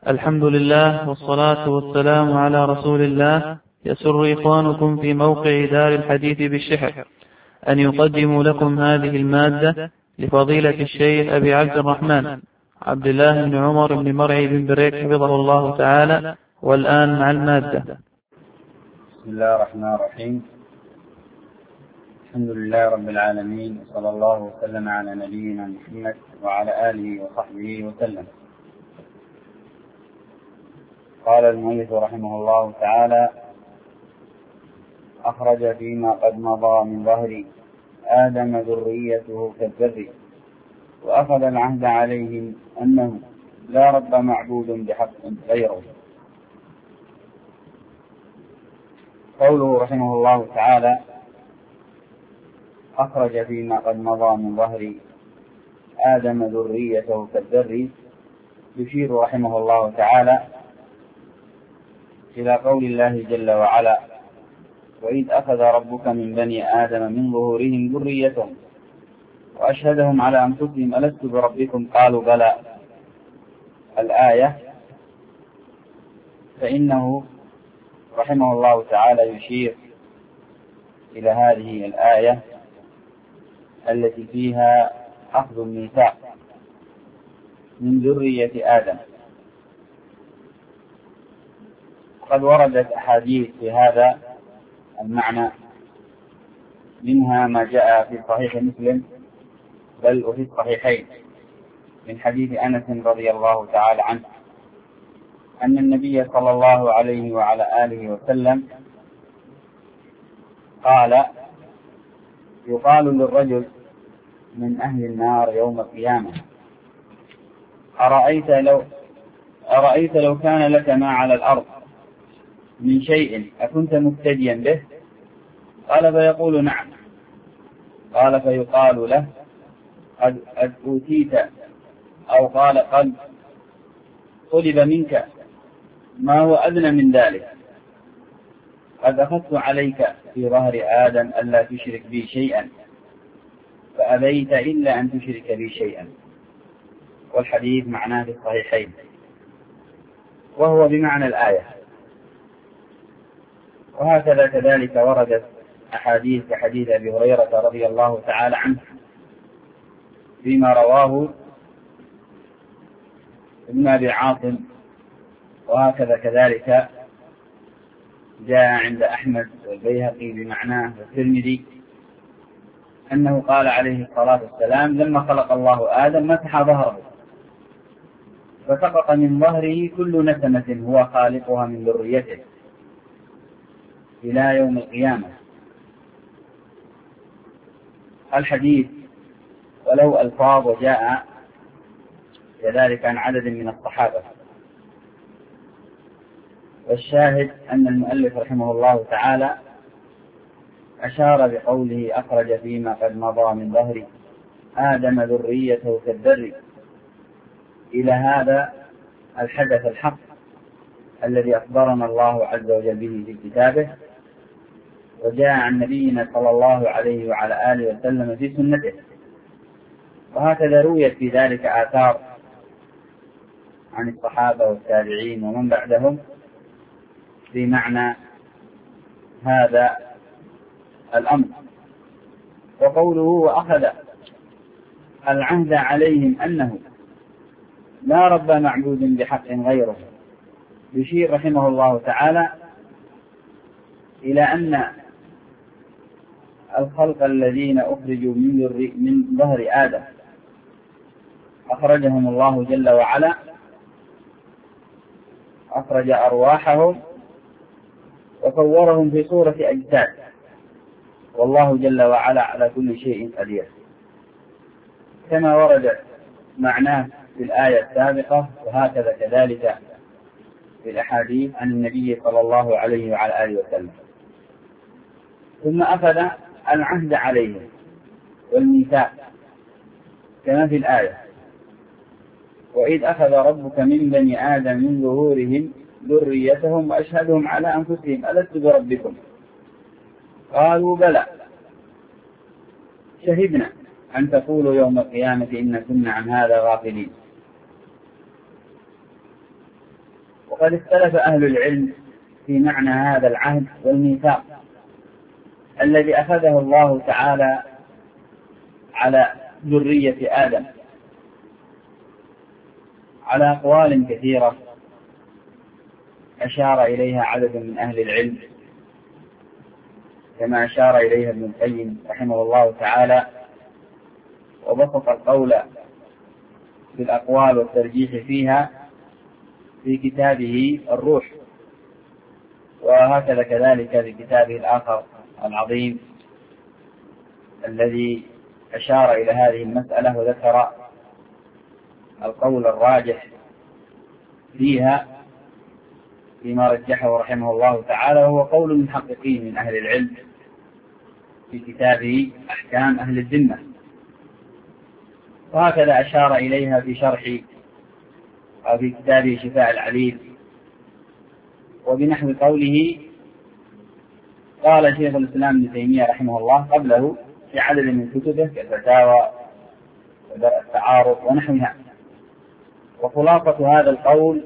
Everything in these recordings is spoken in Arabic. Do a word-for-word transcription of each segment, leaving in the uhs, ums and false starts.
الحمد لله والصلاة والسلام على رسول الله. يسر إخوانكم في موقع دار الحديث بالشحر أن يقدموا لكم هذه المادة لفضيلة الشيخ أبي عبد الرحمن عبد الله بن عمر بن مرعي بن بريك حفظه الله تعالى. والآن مع المادة. بسم الله الرحمن الرحيم. الحمد لله رب العالمين، وصلى الله وسلم على نبينا محمد وعلى آله وصحبه وسلم. قال المؤلف رحمه الله تعالى: أخرج فيما قد مضى من ظهر آدم ذريته كالذر، وأخذ العهد عليهم أنه لا رب معبود بحق غيره. قوله رحمه الله تعالى: أخرج فيما قد مضى من ظهر آدم ذريته كالذر، يشير رحمه الله تعالى إلى قول الله جل وعلا: وإذ أخذ ربك من بني آدم من ظهورهم ذريتهم وأشهدهم على أنفسهم ألست بربكم قالوا بلى. الآية. فإنه رحمه الله تعالى يشير إلى هذه الآية التي فيها أخذ الميثاق من ذرية آدم. قد وردت أحاديث في هذا المعنى، منها ما جاء في صحيح مسلم بل وفي الصحيحين من حديث أنس رضي الله تعالى عنه أن النبي صلى الله عليه وعلى آله وسلم قال: يقال للرجل من أهل النار يوم القيامة: أرأيت لو أرأيت لو كان لك ما على الأرض من شيء أكنت مفتديا به؟ قال: فيقول: نعم. قال: فيقال له: قد أوتيت، أو قال: قد طلب منك ما هو أدنى من ذلك. قد أخذت عليك في ظهر آدم ألا تشرك بي شيئا فأبيت إلا أن تشرك بي شيئا. والحديث معناه في الصحيحين، وهو بمعنى الآية. وهكذا كذلك وردت أحاديث كحديث أبي هريرة رضي الله تعالى عنه فيما رواه ابن أبي عاصم، وهكذا كذلك جاء عند أحمد والبيهقي بمعناه والترمذي أنه قال عليه الصلاة والسلام: لما خلق الله آدم مسح ظهره فسقط من ظهره كل نسمة هو خالقها من ذريته إلى يوم القيامة. الحديث ولو ألفاظ وجاء كذلك عن عدد من الصحابة. والشاهد أن المؤلف رحمه الله تعالى أشار بقوله: أخرج فيما قد مضى من ظهر آدم ذريته كالذر إلى هذا الحدث الحق الذي أخبرنا الله عز وجل به في كتابه، وجاء عن نبينا صلى الله عليه وعلى آله وسلم في سنته. وهكذا رويت في ذلك آثار عن الصحابة والتابعين ومن بعدهم في معنى هذا الأمر. وقوله: وأخذ العهد عليهم أنه لا رب معبود بحق غيره، يشير رحمه الله تعالى إلى أن الخلق الذين أخرجوا من ظهر آدم أخرجهم الله جل وعلا، أخرج أرواحهم وصورهم في صورة أجساد، والله جل وعلا على كل شيء قدير، كما ورد معناه في الآية السابقة، وهكذا كذلك في الأحاديث عن النبي صلى الله عليه وعلى آله وسلم. ثم أخذ العهد عليهم والميثاق كما في الآية: وإذ أخذ ربك من بني آدم من ظهورهم ذريتهم وأشهدهم على أنفسهم ألست بربكم قالوا بلى شهدنا أن تقولوا يوم القيامة إن كنا عن هذا غافلين. وقد اختلف أهل العلم في معنى هذا العهد والميثاق الذي أخذه الله تعالى على ذرية آدم على أقوال كثيرة أشار إليها عدد من أهل العلم، كما أشار إليها ابن القيم رحمه الله تعالى، وبسط القول بالأقوال والترجيح فيها في كتابه الروح، وهكذا كذلك في كتابه الآخر العظيم الذي أشار إلى هذه المسألة وذكر القول الراجح فيها فيما رجحه رحمه الله تعالى، وهو قول المحققين من أهل العلم في كتابه أحكام أهل الذمة، وهكذا أشار إليها في شرح أو في كتابه شفاء العليل. وبنحو قوله قال شيخ الإسلام ابن تيمية رحمه الله قبله في عدد من كتبه كالفتاوى ودرء التعارض ونحوها. وخلاصة هذا القول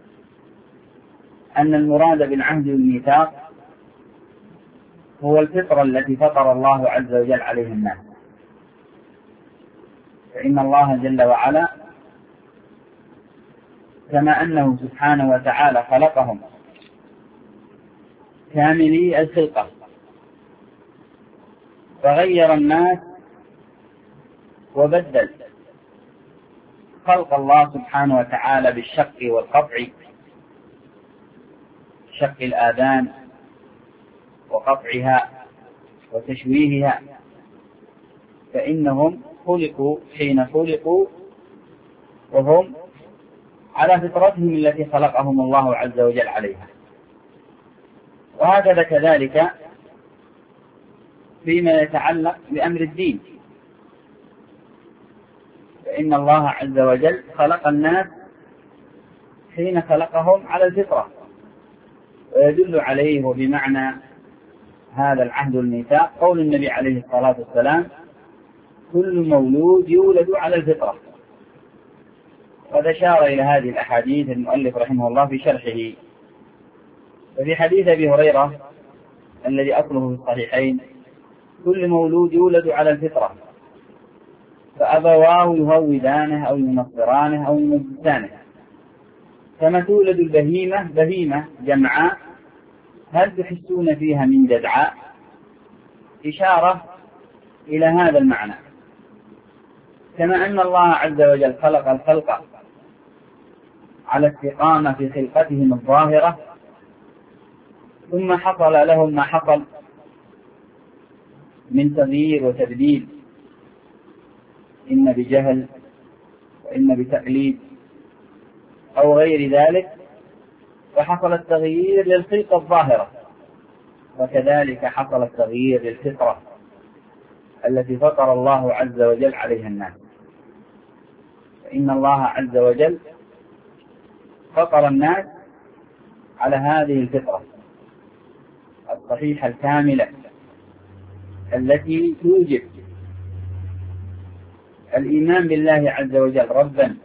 أن المراد بالعهد والميثاق هو الفطرة التي فطر الله عز وجل عليها الناس، فإن الله جل وعلا كما أنه سبحانه وتعالى خلقهم كاملي الخلقة، فغير الناس وبدل خلق الله سبحانه وتعالى بالشق والقطع، شق الآذان وقطعها وتشويهها، فإنهم خلقوا حين خلقوا وهم على فطرتهم التي خلقهم الله عز وجل عليها. وهكذا كذلك فيما يتعلق بأمر الدين، فإن الله عز وجل خلق الناس حين خلقهم على الفطرة، ويدل عليه وبمعنى هذا العهد والميثاق قول النبي عليه الصلاة والسلام كل مولود يولد على الفطرة. قد أشار إلى هذه الأحاديث المؤلف رحمه الله في شرحه. وفي حديث أبي هريرة الذي أصله في الصحيحين كل مولود يولد على الفطرة فأبواه يهودانه أو ينصرانه أو يمجسانه، كما تولد البهيمة بهيمة جمعاء هل تحسون فيها من جدعاء، إشارة إلى هذا المعنى. كما أن الله عز وجل خلق الخلق على استقامة في خلقتهم الظاهرة، ثم حصل لهم ما حصل من تغيير وتبديل، إما بجهل وإما بتقليد أو غير ذلك، فحصل التغيير للخلقة الظاهرة، وكذلك حصل التغيير للفطرة التي فطر الله عز وجل عليها الناس. فإن الله عز وجل فطر الناس على هذه الفطرة الصحيحة الكاملة التي توجب الإيمان بالله عز وجل ربا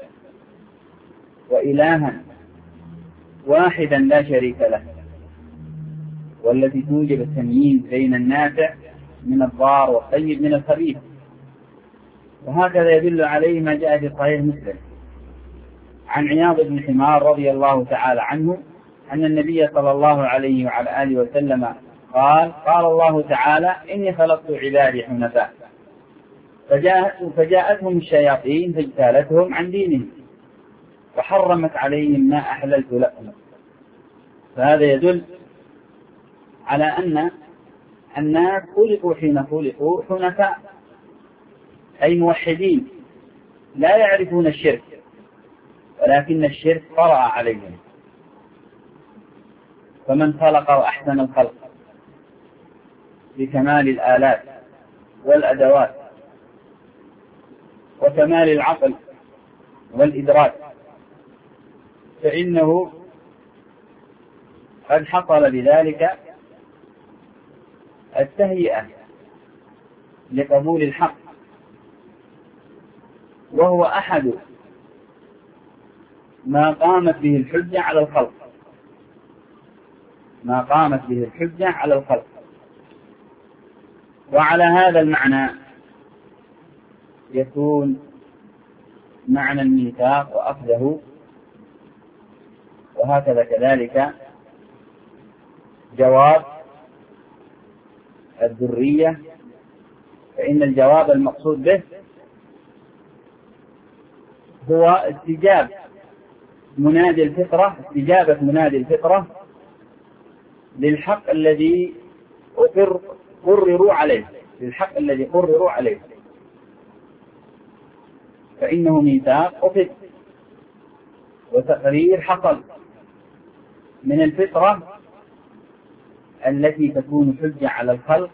وإلها واحدا لا شريك له، والتي توجب التمييز بين النافع من الضار والطيب من الخبيث. وهكذا يدل عليه ما جاء في صحيح مسلم عن عياض بن حمار رضي الله تعالى عنه أن النبي صلى الله عليه وعلى آله وسلم قال قال الله تعالى إني خلقت عبادي حنفاء فجاءت فجاءتهم الشياطين فاجتالتهم عن دينهم وحرمت عليهم ما أحللت لهم. فهذا يدل على أن الناس خلقوا حين خلقوا حنفاء، أي موحدين لا يعرفون الشرك، ولكن الشرك طرأ عليهم. فمن خلق وأحسن الخلق بكمال الآلات والأدوات وكمال العقل والإدراك، فإنه قد حصل بذلك التهيئة لقبول الحق، وهو أحد ما قامت به الحجة على الخلق، ما قامت به الحجة على الخلق. وعلى هذا المعنى يكون معنى الميثاق وأخذه، وهكذا كذلك جواب الذرية، فإن الجواب المقصود به هو استجابة منادي الفطرة استجابة منادي الفطرة للحق الذي أقر قرروا عليه للحق الذي قرروا عليه، فإنه ميثاق أخذ وتقرير حصل من الفطرة التي تكون حجة على الخلق،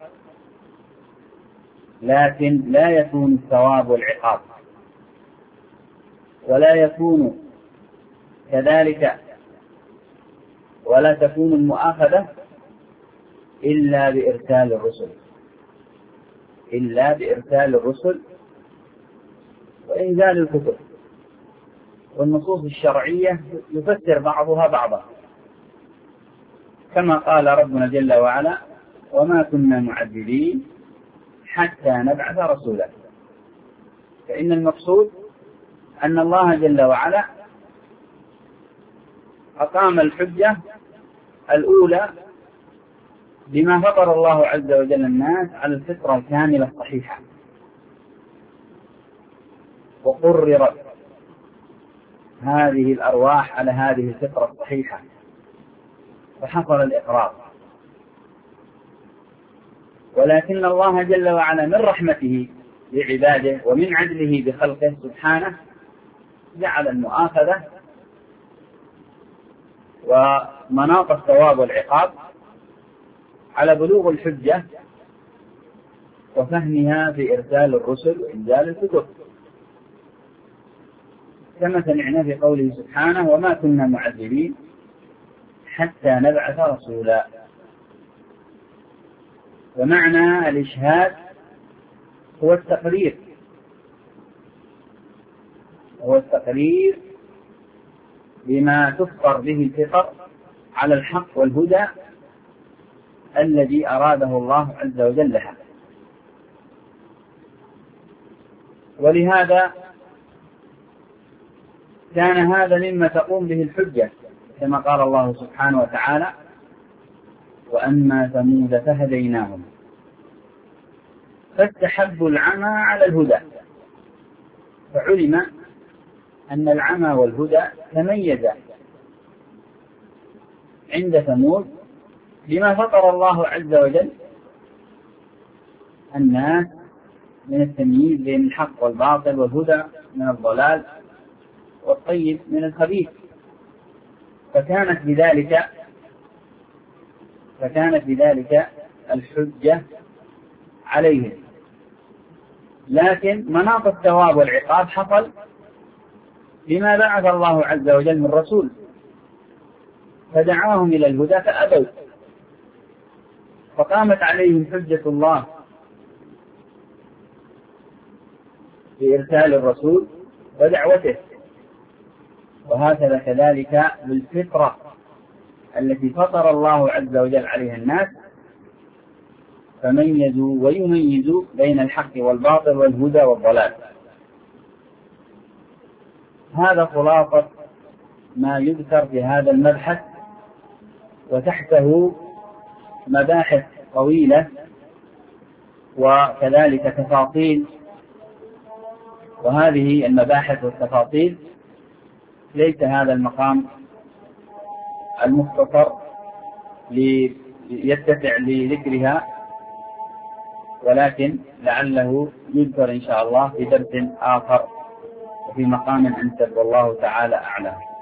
لكن لا يكون الثواب والعقاب، ولا يكون كذلك ولا تكون المؤاخذة إلا بإرسال الرسل إلا بإرسال الرسل وإنزال الكتب. والنصوص الشرعية يفسر بعضها بعضا، كما قال ربنا جل وعلا: وما كنا معذبين حتى نبعث رسولا. فإن المقصود أن الله جل وعلا أقام الحجة الأولى بما فطر الله عز وجل الناس على الفطرة الكاملة الصحيحة، وقررت هذه الأرواح على هذه الفطرة الصحيحة، فحصل الإقرار. ولكن الله جل وعلا من رحمته بعباده ومن عدله بخلقه سبحانه جعل المؤاخذة ومناط الثواب والعقاب على بلوغ الحجة وفهمها في إرسال الرسل وإنزال الكتب، كما سمعنا في قوله سبحانه: وما كنا معذبين حتى نبعث رسولا. ومعنى الإشهاد هو التقرير هو التقرير بما تفطر به الفطر على الحق والهدى الذي أراده الله عز وجل لها. ولهذا كان هذا مما تقوم به الحجة، كما قال الله سبحانه وتعالى: وأما ثمود فهديناهم فاستحبوا العمى على الهدى. فعلم أن العمى والهدى تميزا عند ثمود بما فطر الله عز وجل الناس من التمييز بين الحق والباطل، والهدى من الضلال، والطيب من الخبيث. فكانت بذلك فكانت بذلك الحجة عليهم. لكن مناط الثواب والعقاب حصل بما بعث الله عز وجل من رسول، فدعاهم إلى الهدى فأبوا، فقامت عليهم حجة الله بإرسال الرسول ودعوته. وهكذا كذلك بالفطرة التي فطر الله عز وجل عليها الناس، فميزوا ويميزوا بين الحق والباطل والهدى والضلال. هذا خلاصة ما يذكر في هذا المبحث، وتحته مباحث طويلة وكذلك تفاصيل، وهذه المباحث والتفاصيل ليس هذا المقام المختصر ليتسع لذكرها، ولكن لعله يذكر إن شاء الله في درس آخر وفي مقام أنسب، والله تعالى أعلم.